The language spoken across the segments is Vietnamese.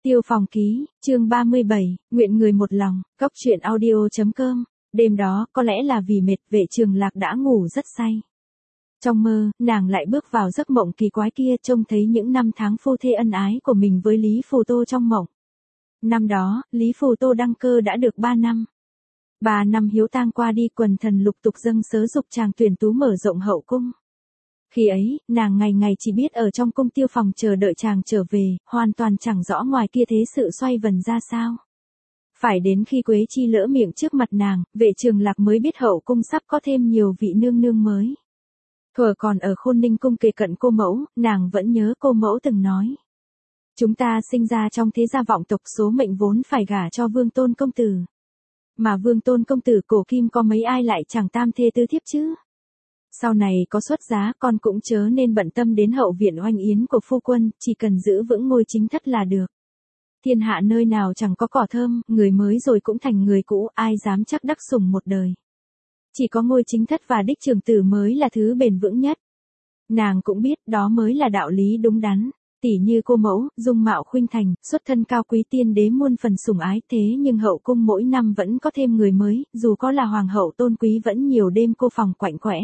Tiêu Phòng Ký, chương 37, nguyện người một lòng, Cóc truyện audio.com. Đêm đó, có lẽ là vì mệt, Vệ Trường Lạc đã ngủ rất say. Trong mơ, nàng lại bước vào giấc mộng kỳ quái kia, trông thấy những năm tháng phu thê ân ái của mình với Lý Phù Tô trong mộng. Năm đó, Lý Phù Tô đăng cơ đã được 3 năm. 3 năm hiếu tang qua đi, quần thần lục tục dâng sớ dục chàng tuyển tú mở rộng hậu cung. Khi ấy, nàng ngày ngày chỉ biết ở trong cung Tiêu Phòng chờ đợi chàng trở về, hoàn toàn chẳng rõ ngoài kia thế sự xoay vần ra sao. Phải đến khi Quế Chi lỡ miệng trước mặt nàng, Vệ Trường Lạc mới biết hậu cung sắp có thêm nhiều vị nương nương mới. Thuở còn ở Khôn Ninh cung kề cận cô mẫu, nàng vẫn nhớ cô mẫu từng nói. Chúng ta sinh ra trong thế gia vọng tộc, số mệnh vốn phải gả cho Vương Tôn công tử. Mà Vương Tôn công tử cổ kim có mấy ai lại chẳng tam thê tứ thiếp chứ. Sau này có xuất giá, con cũng chớ nên bận tâm đến hậu viện oanh yến của phu quân, chỉ cần giữ vững ngôi chính thất là được. Thiên hạ nơi nào chẳng có cỏ thơm, người mới rồi cũng thành người cũ, ai dám chắc đắc sủng một đời. Chỉ có ngôi chính thất và đích trưởng tử mới là thứ bền vững nhất. Nàng cũng biết đó mới là đạo lý đúng đắn. Tỷ như cô mẫu, dung mạo khuynh thành, xuất thân cao quý, tiên đế muôn phần sủng ái, thế nhưng hậu cung mỗi năm vẫn có thêm người mới, dù có là hoàng hậu tôn quý vẫn nhiều đêm cô phòng quạnh quẽ.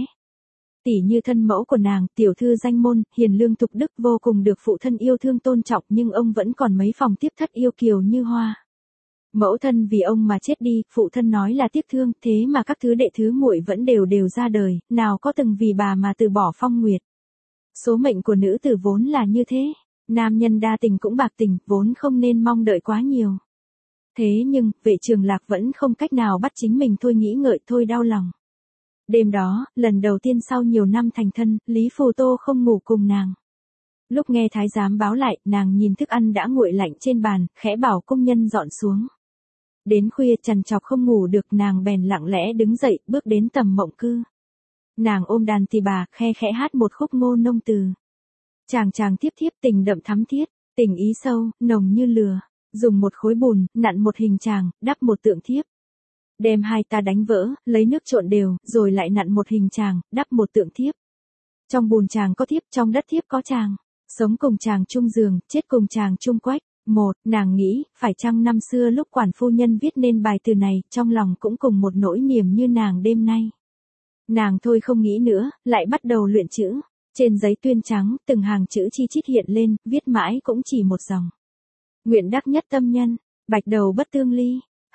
Tỷ như thân mẫu của nàng, tiểu thư danh môn, hiền lương thục đức, vô cùng được phụ thân yêu thương tôn trọng, nhưng ông vẫn còn mấy phòng tiếp thất yêu kiều như hoa. Mẫu thân vì ông mà chết đi, phụ thân nói là tiếc thương, thế mà các thứ đệ thứ muội vẫn đều ra đời, nào có từng vì bà mà từ bỏ Phong Nguyệt. Số mệnh của nữ tử vốn là như thế, nam nhân đa tình cũng bạc tình, vốn không nên mong đợi quá nhiều. Thế nhưng, Vệ Trường Lạc vẫn không cách nào bắt chính mình thôi nghĩ ngợi, thôi đau lòng. Đêm đó, lần đầu tiên sau nhiều năm thành thân, Lý Phù Tô không ngủ cùng nàng. Lúc nghe thái giám báo lại, nàng nhìn thức ăn đã nguội lạnh trên bàn, khẽ bảo công nhân dọn xuống. Đến khuya trằn trọc không ngủ được, nàng bèn lặng lẽ đứng dậy, bước đến tầm mộng cư. Nàng ôm đàn tỳ bà, khe khẽ hát một khúc Ngô Nông từ. Chàng chàng thiếp thiếp, tình đậm thắm thiết, tình ý sâu, nồng như lửa. Dùng một khối bùn, nặn một hình chàng, đắp một tượng thiếp. Đem hai ta đánh vỡ, lấy nước trộn đều, rồi lại nặn một hình chàng, đắp một tượng thiếp. Trong bùn chàng có thiếp, trong đất thiếp có chàng. Sống cùng chàng chung giường, chết cùng chàng chung quách. Nàng nghĩ, phải chăng năm xưa lúc quản phu nhân viết nên bài từ này, trong lòng cũng cùng một nỗi niềm như nàng đêm nay. Nàng thôi không nghĩ nữa, lại bắt đầu luyện chữ. Trên giấy tuyên trắng, từng hàng chữ chi chít hiện lên, viết mãi cũng chỉ một dòng. Nguyện đắc nhất tâm nhân, bạch đầu bất tương ly.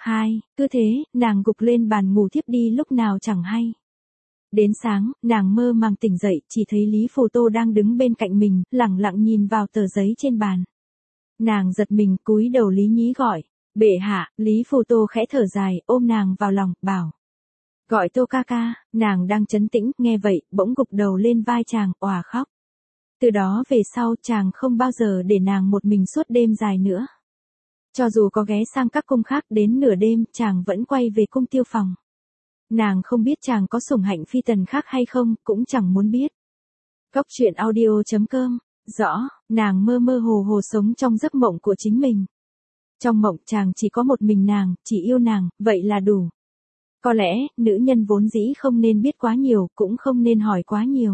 Cứ thế, nàng gục lên bàn ngủ thiếp đi lúc nào chẳng hay. Đến sáng, nàng mơ màng tỉnh dậy, chỉ thấy Lý Phù Tô đang đứng bên cạnh mình, lẳng lặng nhìn vào tờ giấy trên bàn. Nàng giật mình, cúi đầu lý nhí gọi, bệ hạ. Lý Phù Tô khẽ thở dài, ôm nàng vào lòng, bảo. Gọi Tô ca ca. Nàng đang trấn tĩnh, nghe vậy, bỗng gục đầu lên vai chàng, òa khóc. Từ đó về sau, chàng không bao giờ để nàng một mình suốt đêm dài nữa. Cho dù có ghé sang các cung khác, đến nửa đêm, chàng vẫn quay về cung Tiêu Phòng. Nàng không biết chàng có sủng hạnh phi tần khác hay không, cũng chẳng muốn biết. Cóc truyện audio.com. Rõ, nàng mơ mơ hồ hồ sống trong giấc mộng của chính mình. Trong mộng chàng chỉ có một mình nàng, chỉ yêu nàng, vậy là đủ. Có lẽ, nữ nhân vốn dĩ không nên biết quá nhiều, cũng không nên hỏi quá nhiều.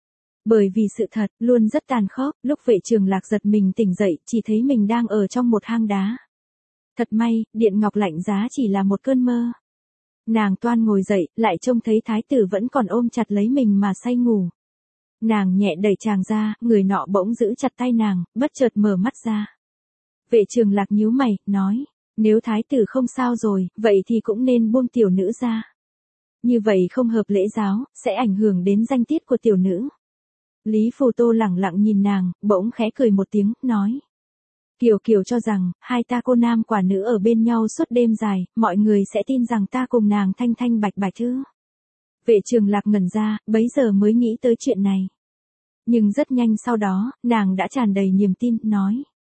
Bởi vì sự thật, luôn rất tàn khốc, lúc Vệ Trường Lạc giật mình tỉnh dậy, chỉ thấy mình đang ở trong một hang đá. Thật may, điện ngọc lạnh giá chỉ là một cơn mơ. Nàng toan ngồi dậy, lại trông thấy thái tử vẫn còn ôm chặt lấy mình mà say ngủ. Nàng nhẹ đẩy chàng ra, người nọ bỗng giữ chặt tay nàng, bất chợt mở mắt ra. Vệ Trường Lạc nhíu mày, nói, nếu thái tử không sao rồi, vậy thì cũng nên buông tiểu nữ ra. Như vậy không hợp lễ giáo, sẽ ảnh hưởng đến danh tiết của tiểu nữ. Lý Phù Tô lẳng lặng nhìn nàng, bỗng khẽ cười một tiếng, nói. Kiều cho rằng, hai ta cô nam quả nữ ở bên nhau suốt đêm dài, mọi người sẽ tin rằng ta cùng nàng thanh thanh bạch bạch chứ. Vệ Trường Lạc ngẩn ra, bấy giờ mới nghĩ tới chuyện này. Nhưng rất nhanh sau đó, nàng đã tràn đầy niềm tin, nói.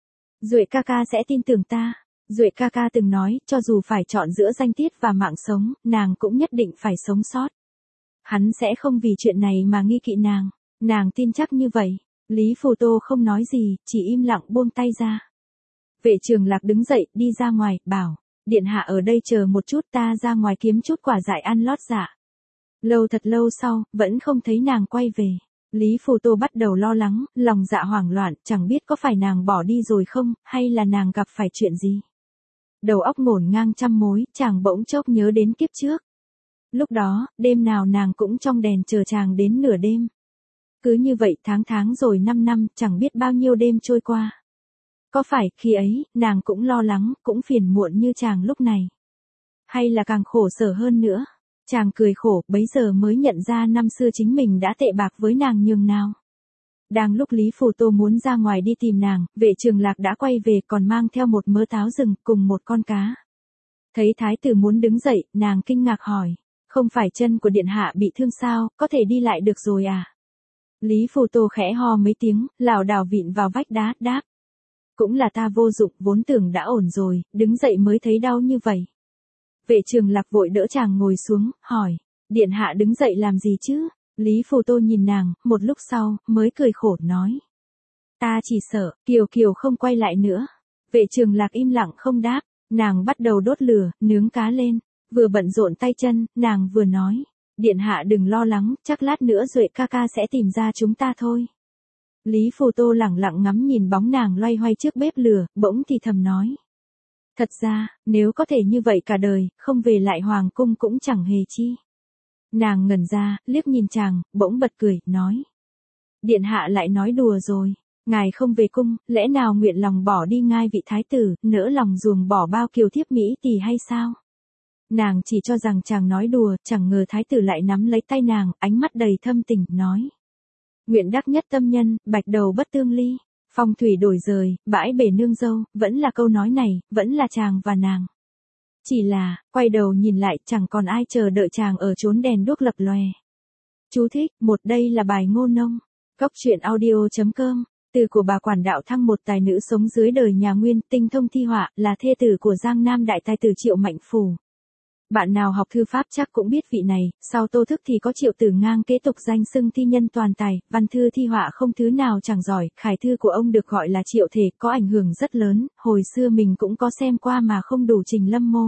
Duệ ca ca sẽ tin tưởng ta. Duệ ca ca từng nói, cho dù phải chọn giữa danh tiết và mạng sống, nàng cũng nhất định phải sống sót. Hắn sẽ không vì chuyện này mà nghi kỵ nàng. Nàng tin chắc như vậy. Lý Phù Tô không nói gì, chỉ im lặng buông tay ra. Vệ Trường Lạc đứng dậy, đi ra ngoài, bảo. Điện hạ ở đây chờ một chút, ta ra ngoài kiếm chút quả dại ăn lót dạ. Lâu thật lâu sau, vẫn không thấy nàng quay về. Lý Phù Tô bắt đầu lo lắng, lòng dạ hoảng loạn, chẳng biết có phải nàng bỏ đi rồi không, hay là nàng gặp phải chuyện gì. Đầu óc ngổn ngang trăm mối, chàng bỗng chốc nhớ đến kiếp trước. Lúc đó, đêm nào nàng cũng trong đèn chờ chàng đến nửa đêm. Cứ như vậy tháng rồi 5 năm, chẳng biết bao nhiêu đêm trôi qua. Có phải khi ấy, nàng cũng lo lắng, cũng phiền muộn như chàng lúc này? Hay là càng khổ sở hơn nữa? Chàng cười khổ, bấy giờ mới nhận ra năm xưa chính mình đã tệ bạc với nàng nhường nào. Đang lúc Lý Phù Tô muốn ra ngoài đi tìm nàng, Vệ Trường Lạc đã quay về còn mang theo một mớ táo rừng cùng một con cá. Thấy thái tử muốn đứng dậy, nàng kinh ngạc hỏi, không phải chân của điện hạ bị thương sao, có thể đi lại được rồi à? Lý Phù Tô khẽ ho mấy tiếng, lảo đảo vịn vào vách đá, đáp. Cũng là ta vô dụng, vốn tưởng đã ổn rồi, đứng dậy mới thấy đau như vậy. Vệ Trường Lạc vội đỡ chàng ngồi xuống, hỏi, điện hạ đứng dậy làm gì chứ? Lý Phù Tô nhìn nàng, một lúc sau, mới cười khổ nói. Ta chỉ sợ, Kiều Kiều không quay lại nữa. Vệ Trường Lạc im lặng không đáp, nàng bắt đầu đốt lửa, nướng cá lên, vừa bận rộn tay chân, nàng vừa nói. Điện hạ đừng lo lắng, chắc lát nữa Duệ ca ca sẽ tìm ra chúng ta thôi. Lý Phù Tô lẳng lặng ngắm nhìn bóng nàng loay hoay trước bếp lửa, bỗng thì thầm nói. Thật ra, nếu có thể như vậy cả đời, không về lại hoàng cung cũng chẳng hề chi. Nàng ngẩn ra, liếc nhìn chàng, bỗng bật cười, nói. Điện hạ lại nói đùa rồi, ngài không về cung, lẽ nào nguyện lòng bỏ đi ngai vị thái tử, nỡ lòng ruồng bỏ bao kiều thiếp Mỹ tỳ hay sao? Nàng chỉ cho rằng chàng nói đùa, chẳng ngờ thái tử lại nắm lấy tay nàng, ánh mắt đầy thâm tình, nói. Nguyện đắc nhất tâm nhân, bạch đầu bất tương ly, phong thủy đổi rời, bãi bể nương dâu, vẫn là câu nói này, vẫn là chàng và nàng. Chỉ là, quay đầu nhìn lại, chẳng còn ai chờ đợi chàng ở chốn đèn đuốc lập lòe. Chú thích, một đây là bài ngô nông. Cốc truyện audio.com, từ của bà quản đạo Thăng, một tài nữ sống dưới đời nhà Nguyên, tinh thông thi họa, là thê tử của Giang Nam đại tài tử Triệu Mạnh Phủ. Bạn nào học thư pháp chắc cũng biết vị này, sau Tô Thức thì có Triệu Tử Ngang kế tục danh xưng thi nhân toàn tài, văn thư thi họa không thứ nào chẳng giỏi, khải thư của ông được gọi là Triệu Thể, có ảnh hưởng rất lớn, hồi xưa mình cũng có xem qua mà không đủ trình lâm mô.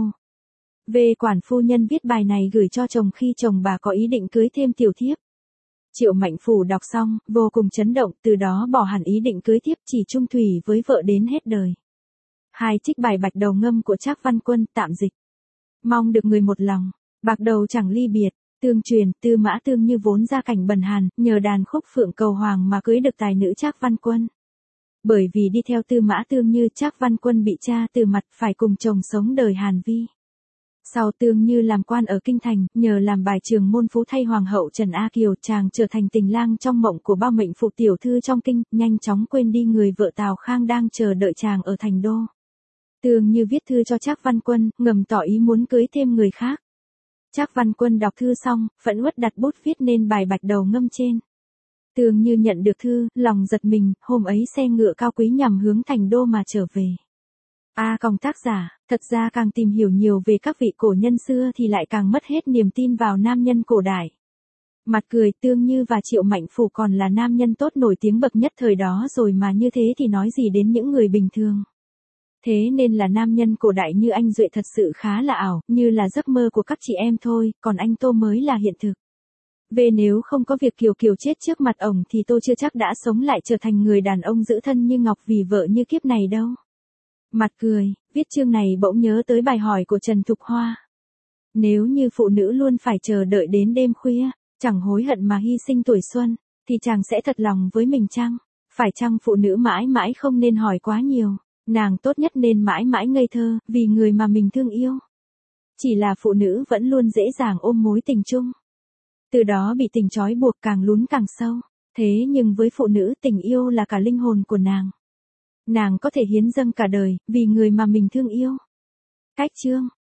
Về quản phu nhân viết bài này gửi cho chồng khi chồng bà có ý định cưới thêm tiểu thiếp. Triệu Mạnh Phủ đọc xong, vô cùng chấn động, từ đó bỏ hẳn ý định cưới thiếp, chỉ chung thủy với vợ đến hết đời. Hai trích bài Bạch Đầu Ngâm của Trác Văn Quân, tạm dịch. Mong được người một lòng, bạc đầu chẳng ly biệt, tương truyền, Tư Mã Tương Như vốn gia cảnh bần hàn, nhờ đàn khúc phượng cầu hoàng mà cưới được tài nữ Trác Văn Quân. Bởi vì đi theo Tư Mã Tương Như, Trác Văn Quân bị cha từ mặt phải cùng chồng sống đời hàn vi. Sau Tương Như làm quan ở Kinh Thành, nhờ làm bài trường môn phú thay Hoàng hậu Trần A Kiều, chàng trở thành tình lang trong mộng của bao mệnh phụ tiểu thư trong kinh, nhanh chóng quên đi người vợ Tào Khang đang chờ đợi chàng ở thành đô. Tương Như viết thư cho Trác Văn Quân, ngầm tỏ ý muốn cưới thêm người khác. Trác Văn Quân đọc thư xong, phẫn uất đặt bút viết nên bài Bạch Đầu Ngâm trên. Tương Như nhận được thư, lòng giật mình, hôm ấy xe ngựa cao quý nhằm hướng thành đô mà trở về. Còng tác giả, thật ra càng tìm hiểu nhiều về các vị cổ nhân xưa thì lại càng mất hết niềm tin vào nam nhân cổ đại. Mặt cười, Tương Như và Triệu Mạnh Phủ còn là nam nhân tốt nổi tiếng bậc nhất thời đó rồi mà như thế thì nói gì đến những người bình thường. Thế nên là nam nhân cổ đại như anh Duệ thật sự khá là ảo, như là giấc mơ của các chị em thôi, còn anh Tô mới là hiện thực. Về nếu không có việc Kiều Kiều chết trước mặt ổng thì Tô chưa chắc đã sống lại trở thành người đàn ông giữ thân như ngọc vì vợ như kiếp này đâu. Mặt cười, viết chương này bỗng nhớ tới bài hỏi của Trần Thục Hoa. Nếu như phụ nữ luôn phải chờ đợi đến đêm khuya, chẳng hối hận mà hy sinh tuổi xuân, thì chàng sẽ thật lòng với mình chăng? Phải chăng phụ nữ mãi mãi không nên hỏi quá nhiều, nàng tốt nhất nên mãi mãi ngây thơ, vì người mà mình thương yêu. Chỉ là phụ nữ vẫn luôn dễ dàng ôm mối tình chung. Từ đó bị tình trói buộc càng lún càng sâu. Thế nhưng với phụ nữ tình yêu là cả linh hồn của nàng. Nàng có thể hiến dâng cả đời, vì người mà mình thương yêu. Cách chương